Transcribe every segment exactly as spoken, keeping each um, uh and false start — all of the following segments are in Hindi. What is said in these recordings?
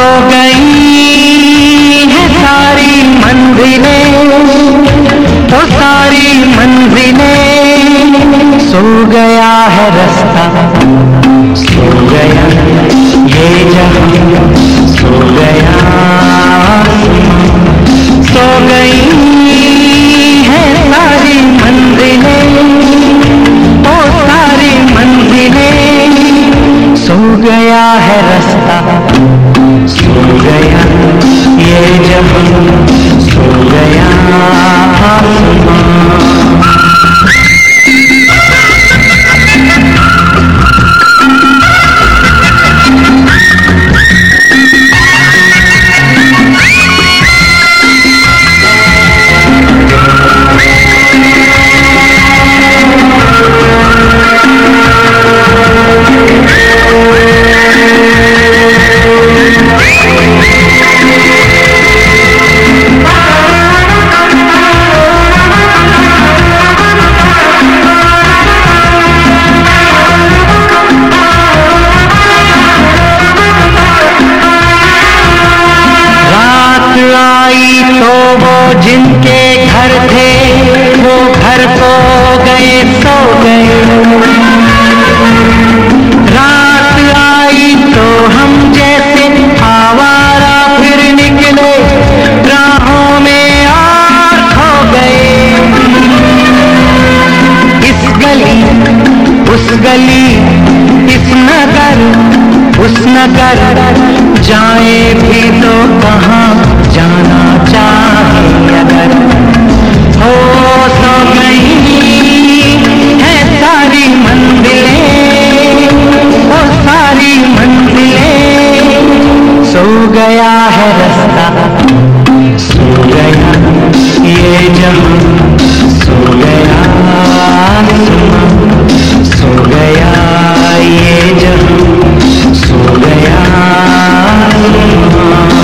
सो गई है सारी मंजिलें, वो सारी मंजिलें, सो गया है रास्ता, सो गया ये जहां, सो गया, सो गई है सारी मंजिलें, वो सारी मंजिलें, सो गया है रास्ता, सो गया ये जहां, सो गया आसमां। जिनके घर थे वो घर को गए, सो गए। रात आई तो हम जैसे आवारा फिर निकले, राहों में और खो गए। इस गली उस गली, इस नगर उस नगर, जाए भी तो कहाँ जाना चाहे अगर, हो सो गई है सारी मंजिलें, वो सारी मंजिलें, सो गया है रास्ता, सो गया ये जहां, सो गया आसमां, सो गया ये जहां, सो गया आसमां।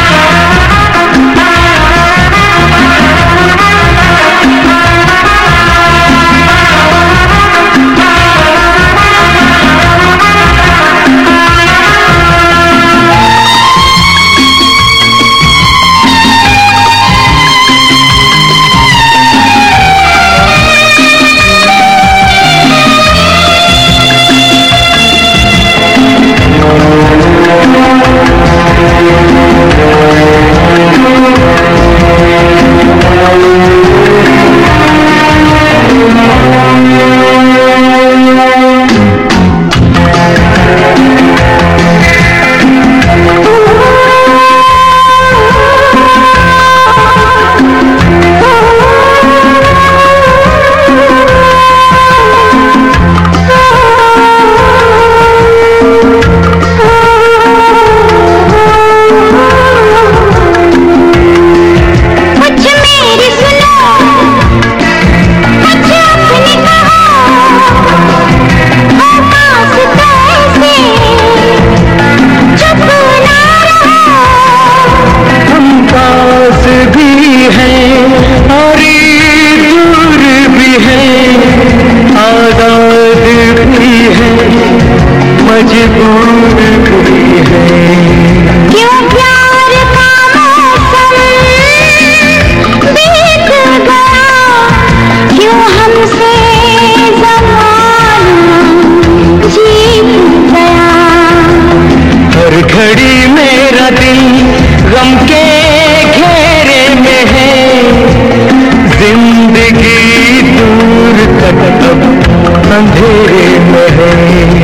अंधेरे में है,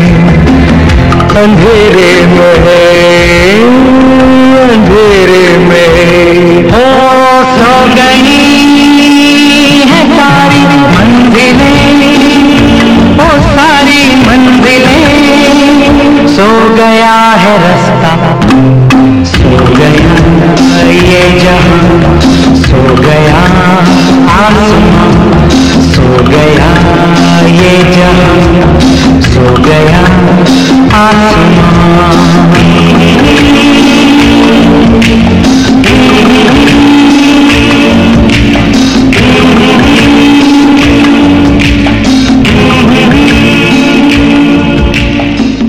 अंधेरे में है, अंधेरे में हो, सो गई है सारी मंजिलें, वो सारी मंजिलें, सो गया है रास्ता, सो गया ये जहां, सो गया आसमां, सो गया ये जहां, सो गया आसमां।